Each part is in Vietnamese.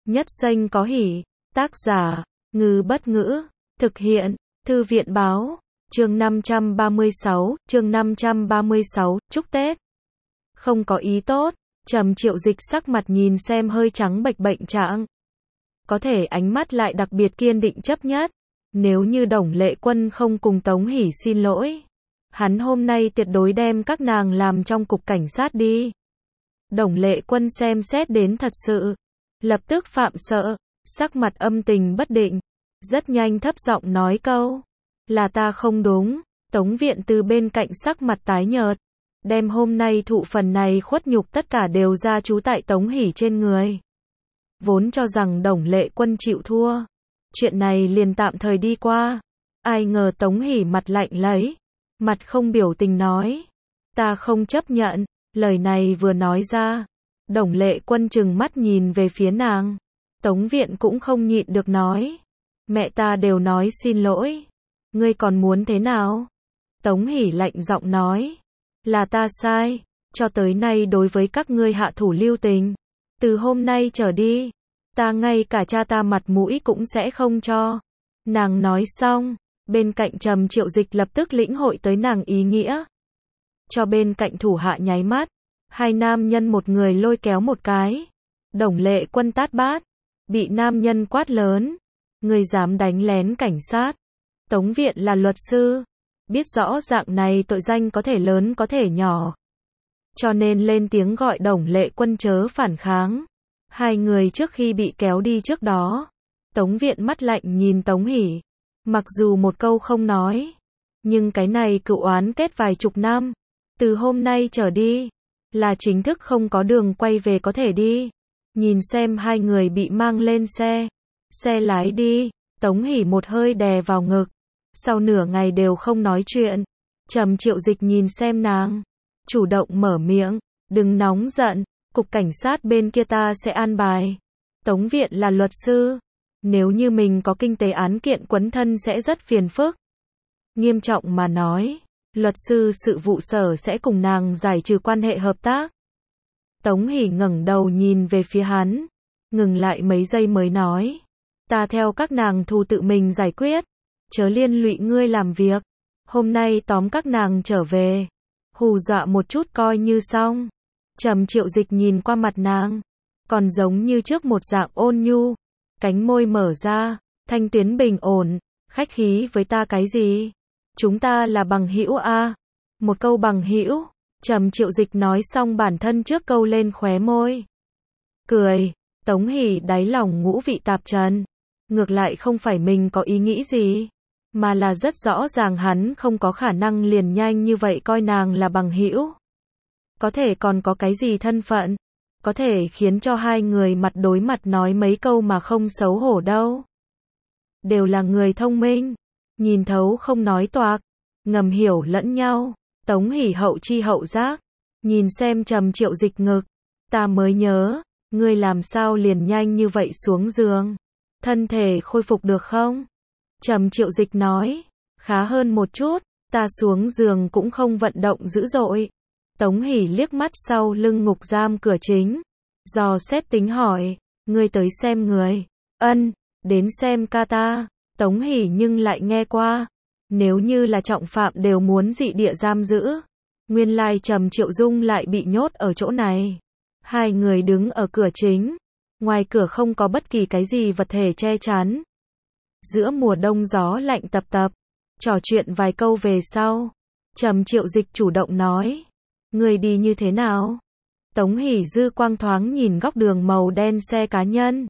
Nhất danh có hỷ. Tác giả, Ngư Bất Ngữ. Thực hiện, Thư viện Báo. Chương 536, chúc Tết. Không có ý tốt. Trầm Triệu Dịch sắc mặt nhìn xem hơi trắng bệch bệnh trạng. Có thể ánh mắt lại đặc biệt kiên định chấp nhất. Nếu như Đồng Lệ Quân không cùng Tống Hỷ xin lỗi, hắn hôm nay tuyệt đối đem các nàng làm trong cục cảnh sát đi. Đồng Lệ Quân xem xét đến thật sự, lập tức phạm sợ, sắc mặt âm tình bất định, rất nhanh thấp giọng nói câu, là ta không đúng. Tống Viện từ bên cạnh sắc mặt tái nhợt, đem hôm nay thụ phần này khuất nhục tất cả đều ra trú tại Tống Hỷ trên người. Vốn cho rằng Đồng Lệ Quân chịu thua, chuyện này liền tạm thời đi qua. Ai ngờ Tống Hỷ mặt lạnh lấy, mặt không biểu tình nói, ta không chấp nhận. Lời này vừa nói ra, Đồng Lệ Quân trừng mắt nhìn về phía nàng. Tống Viện cũng không nhịn được nói, mẹ ta đều nói xin lỗi, ngươi còn muốn thế nào? Tống Hỷ lạnh giọng nói, là ta sai, cho tới nay đối với các ngươi hạ thủ lưu tình, từ hôm nay trở đi, ta ngay cả cha ta mặt mũi cũng sẽ không cho. Nàng nói xong, bên cạnh Trầm Triệu Dịch lập tức lĩnh hội tới nàng ý nghĩa, cho bên cạnh thủ hạ nháy mắt. Hai nam nhân một người lôi kéo một cái. Đồng Lệ Quân tát bát, bị nam nhân quát lớn, ngươi dám đánh lén cảnh sát. Tống Viện là luật sư, biết rõ dạng này tội danh có thể lớn có thể nhỏ, cho nên lên tiếng gọi Đồng Lệ Quân chớ phản kháng. Hai người trước khi bị kéo đi trước đó, Tống Viện mắt lạnh nhìn Tống Hỷ, mặc dù một câu không nói, nhưng cái này cựu oán kết vài chục năm, từ hôm nay trở đi, là chính thức không có đường quay về có thể đi. Nhìn xem hai người bị mang lên xe, xe lái đi, Tống Hỷ một hơi đè vào ngực, sau nửa ngày đều không nói chuyện. Trầm Triệu Dịch nhìn xem nàng, chủ động mở miệng, đừng nóng giận, cục cảnh sát bên kia ta sẽ an bài. Tống Viện là luật sư, nếu như mình có kinh tế án kiện quấn thân sẽ rất phiền phức. Nghiêm trọng mà nói, luật sư sự vụ sở sẽ cùng nàng giải trừ quan hệ hợp tác. Tống Hỷ ngẩng đầu nhìn về phía hắn, ngừng lại mấy giây mới nói, ta theo các nàng thù tự mình giải quyết, chớ liên lụy ngươi làm việc. Hôm nay tóm các nàng trở về, hù dọa một chút coi như xong. Trầm Triệu Dịch nhìn qua mặt nàng, còn giống như trước một dạng ôn nhu, cánh môi mở ra, thanh tuyến bình ổn, khách khí với ta cái gì? Chúng ta là bằng hữu a. Một câu bằng hữu. Trầm Triệu Dịch nói xong bản thân trước câu lên khóe môi, cười. Tống Hỷ đáy lòng ngũ vị tạp trần, ngược lại không phải mình có ý nghĩ gì, mà là rất rõ ràng hắn không có khả năng liền nhanh như vậy coi nàng là bằng hữu. Có thể còn có cái gì thân phận, có thể khiến cho hai người mặt đối mặt nói mấy câu mà không xấu hổ đâu. Đều là người thông minh, nhìn thấu không nói toạc, ngầm hiểu lẫn nhau. Tống Hỷ hậu chi hậu giác, nhìn xem Trầm Triệu Dịch ngực, ta mới nhớ, ngươi làm sao liền nhanh như vậy xuống giường, thân thể khôi phục được không? Trầm Triệu Dịch nói, khá hơn một chút, ta xuống giường cũng không vận động dữ dội. Tống Hỷ liếc mắt sau lưng ngục giam cửa chính, dò xét tính hỏi, ngươi tới xem người? Ân, đến xem ca ta. Tống Hỷ nhưng lại nghe qua, nếu như là trọng phạm đều muốn dị địa giam giữ. Nguyên lai Trầm Triệu Dung lại bị nhốt ở chỗ này. Hai người đứng ở cửa chính, ngoài cửa không có bất kỳ cái gì vật thể che chắn. Giữa mùa đông gió lạnh tập tập, trò chuyện vài câu về sau, Trầm Triệu Dịch chủ động nói, người đi như thế nào? Tống Hỷ dư quang thoáng nhìn góc đường màu đen xe cá nhân,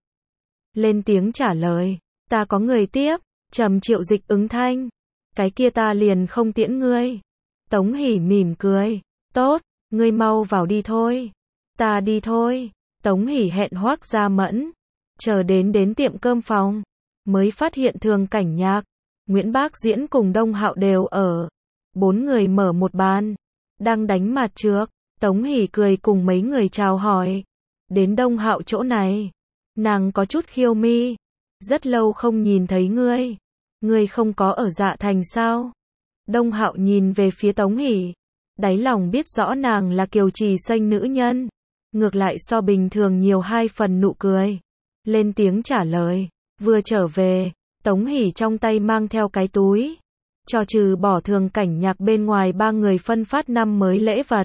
lên tiếng trả lời, ta có người tiếp. Trầm Triệu Dịch ứng thanh, cái kia ta liền không tiễn ngươi. Tống Hỷ mỉm cười, tốt, ngươi mau vào đi thôi. Ta đi thôi. Tống Hỷ hẹn Hoắc Gia Mẫn, chờ đến tiệm cơm phòng, mới phát hiện Thường Cảnh Nhạc, Nguyễn Bác Diễn cùng Đông Hạo đều ở. Bốn người mở một bàn, đang đánh mạt trước. Tống Hỷ cười cùng mấy người chào hỏi. Đến Đông Hạo chỗ này, nàng có chút khiêu mi, rất lâu không nhìn thấy ngươi. Ngươi không có ở Dạ Thành sao? Đông Hạo nhìn về phía Tống Hỷ, đáy lòng biết rõ nàng là kiều trì xanh nữ nhân, ngược lại so bình thường nhiều hai phần nụ cười. lên tiếng trả lời. Vừa trở về, Tống Hỷ trong tay mang theo cái túi. Cho trừ bỏ Thường Cảnh Nhạc bên ngoài ba người phân phát năm mới lễ vật.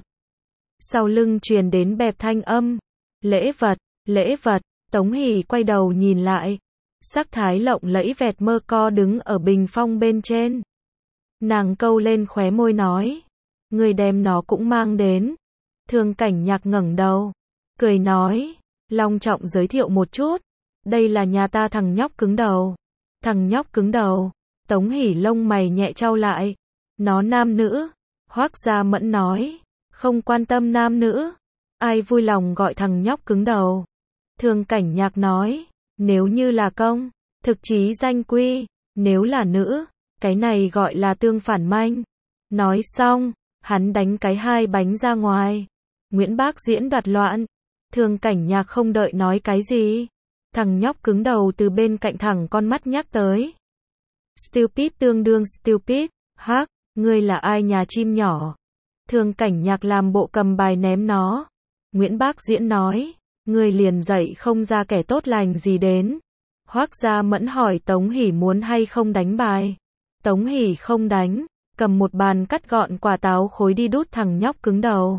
Sau lưng truyền đến bẹp thanh âm. Lễ vật, lễ vật, Tống Hỷ quay đầu nhìn lại. Sắc thái lộng lẫy vẹt mơ co đứng ở bình phong bên trên. Nàng câu lên khóe môi nói. Người đem nó cũng mang đến. Thường Cảnh Nhạc ngẩng đầu. Cười nói. Long trọng giới thiệu một chút. Đây là nhà ta thằng nhóc cứng đầu. Thằng nhóc cứng đầu. Tống Hỷ lông mày nhẹ trao lại. Nó nam nữ. Hoắc Gia Mẫn nói. Không quan tâm nam nữ. Ai vui lòng gọi thằng nhóc cứng đầu. Thường Cảnh Nhạc nói. Nếu như là công, thực chí danh quy. Nếu là nữ, cái này gọi là tương phản manh. Nói xong, hắn đánh cái hai bánh ra ngoài. Nguyễn Bác Diễn đoạt loạn. Thường Cảnh Nhạc không đợi nói cái gì. Thằng nhóc cứng đầu từ bên cạnh thẳng con mắt nhắc tới. Stupid tương đương stupid. Hắc, ngươi là ai nhà chim nhỏ. Thường Cảnh Nhạc làm bộ cầm bài ném nó. Nguyễn Bác Diễn nói. Ngươi liền dạy không ra kẻ tốt lành gì đến. Hoắc Gia Mẫn hỏi Tống Hỷ muốn hay không đánh bài. Tống Hỷ không đánh. Cầm một bàn cắt gọn quả táo khối đi đút thằng nhóc cứng đầu.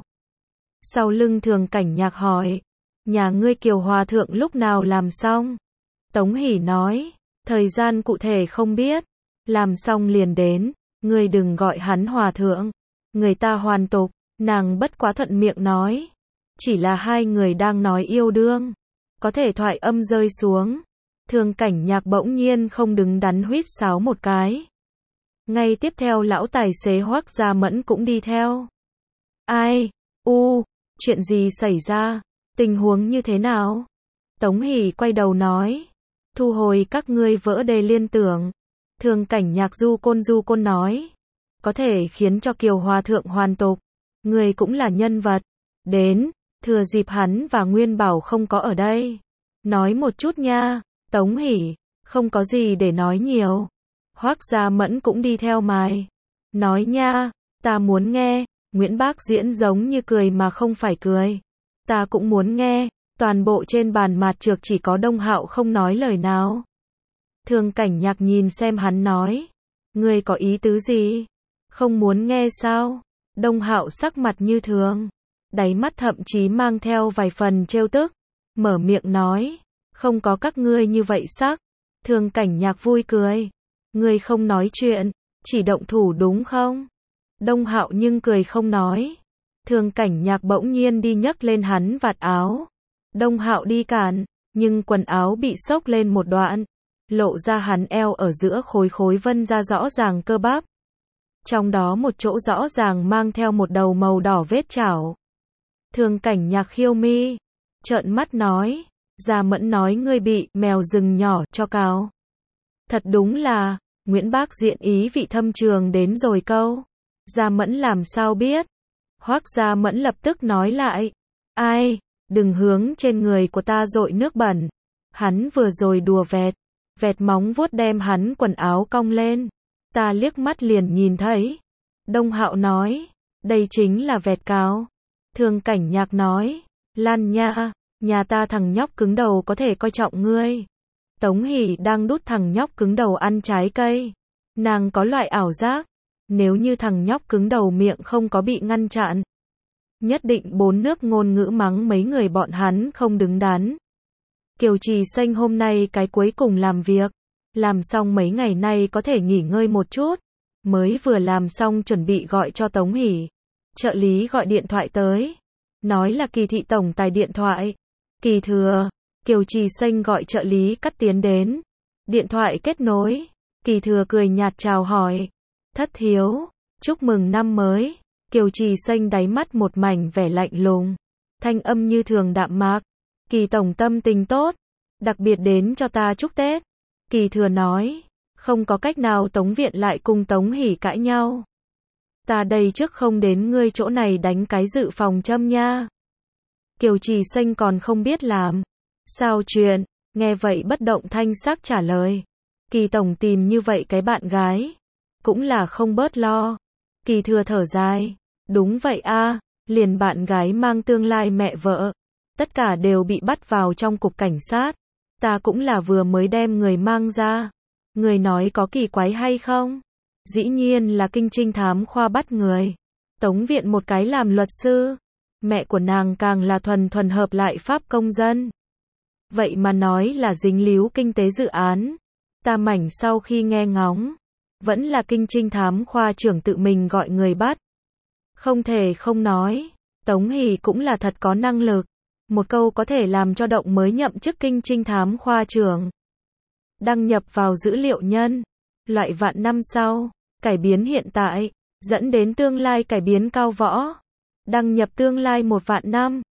Sau lưng Thường Cảnh Nhạc hỏi. Nhà ngươi Kiều Hòa Thượng lúc nào làm xong? Tống Hỷ nói. Thời gian cụ thể không biết. Làm xong liền đến. Ngươi đừng gọi hắn Hòa Thượng. Người ta hoàn tục. Nàng bất quá thuận miệng nói. Chỉ là hai người đang nói yêu đương. Có thể thoại âm rơi xuống. Thường Cảnh Nhạc bỗng nhiên không đứng đắn huýt sáo một cái. Ngay tiếp theo lão tài xế Hoắc Gia Mẫn cũng đi theo. Ai? Chuyện gì xảy ra? Tình huống như thế nào? Tống Hỷ quay đầu nói. Thu hồi các ngươi vỡ đê liên tưởng. Thường Cảnh Nhạc du côn nói. Có thể khiến cho Kiều Hòa Thượng hoàn tục. Người cũng là nhân vật. Đến, thừa dịp hắn và Nguyên Bảo không có ở đây. Nói một chút nha. Tống Hỷ, không có gì để nói nhiều. Hoắc Gia Mẫn cũng đi theo mài. Nói nha, ta muốn nghe. Nguyễn Bác Diễn giống như cười mà không phải cười. Ta cũng muốn nghe. Toàn bộ trên bàn mạt trược chỉ có Đông Hạo không nói lời nào. Thường Cảnh Nhạc nhìn xem hắn nói. Ngươi có ý tứ gì? Không muốn nghe sao? Đông Hạo sắc mặt như thường. Đáy mắt thậm chí mang theo vài phần trêu tức. Mở miệng nói. Không có các ngươi như vậy sắc. Thường Cảnh Nhạc vui cười. Ngươi không nói chuyện. Chỉ động thủ đúng không? Đông Hạo nhưng cười không nói. Thường Cảnh Nhạc bỗng nhiên đi nhấc lên hắn vạt áo. Đông Hạo đi cản. Nhưng quần áo bị xốc lên một đoạn. Lộ ra hắn eo ở giữa khối vân ra rõ ràng cơ bắp. Trong đó một chỗ rõ ràng mang theo một đầu màu đỏ vết chảo. Thường Cảnh Nhạc khiêu mi. Trợn mắt nói. Gia Mẫn nói ngươi bị mèo rừng nhỏ cho cào. Thật đúng là. Nguyễn Bác Diễn ý vị thâm trường đến rồi câu. Gia Mẫn làm sao biết? Hoắc Gia Mẫn lập tức nói lại. Ai? Đừng hướng trên người của ta dội nước bẩn. Hắn vừa rồi đùa vẹt móng vuốt đem hắn quần áo cong lên. Ta liếc mắt liền nhìn thấy. Đông Hạo nói. Đây chính là vẹt cáo. Thường Cảnh Nhạc nói. Lan nha, nhà ta thằng nhóc cứng đầu có thể coi trọng ngươi. Tống Hỷ đang đút thằng nhóc cứng đầu ăn trái cây. Nàng có loại ảo giác. Nếu như thằng nhóc cứng đầu miệng không có bị ngăn chặn. Nhất định bốn nước ngôn ngữ mắng mấy người bọn hắn không đứng đắn. Kiều Trì Xanh hôm nay cái cuối cùng làm việc. Làm xong mấy ngày nay có thể nghỉ ngơi một chút. Mới vừa làm xong chuẩn bị gọi cho Tống Hỷ. Trợ lý gọi điện thoại tới. Nói là Kỳ thị tổng tài điện thoại. Kỳ thừa. Kiều Trì Xanh gọi trợ lý cắt tiến đến. Điện thoại kết nối. Kỳ thừa cười nhạt chào hỏi. Thất thiếu. Chúc mừng năm mới. Kiều Trì Xanh đáy mắt một mảnh vẻ lạnh lùng. Thanh âm như thường đạm mạc. Kỳ tổng tâm tình tốt. Đặc biệt đến cho ta chúc Tết. Kỳ thừa nói. Không có cách nào Tống Viện lại cùng Tống Hỷ cãi nhau. Ta đây trước không đến ngươi chỗ này đánh cái dự phòng châm nha. Kiều Trì Xanh còn không biết làm. Sao chuyện? Nghe vậy bất động thanh sắc trả lời. Kỳ tổng tìm như vậy cái bạn gái. Cũng là không bớt lo. Kỳ thừa thở dài. Đúng vậy a, liền bạn gái mang tương lai mẹ vợ. Tất cả đều bị bắt vào trong cục cảnh sát. Ta cũng là vừa mới đem người mang ra. Người nói có kỳ quái hay không? Dĩ nhiên là kinh trinh thám khoa bắt người. Tống Viện một cái làm luật sư. Mẹ của nàng càng là thuần thuần hợp lại pháp công dân. Vậy mà nói là dính líu kinh tế dự án. Ta mảnh sau khi nghe ngóng. Vẫn là kinh trinh thám khoa trưởng tự mình gọi người bắt. Không thể không nói. Tống Hỷ cũng là thật có năng lực. Một câu có thể làm cho động mới nhậm chức kinh trinh thám khoa trưởng. Đăng nhập vào dữ liệu nhân. Loại vạn năm sau. Cải biến hiện tại. Dẫn đến tương lai cải biến cao võ. Đăng nhập tương lai 1 vạn năm.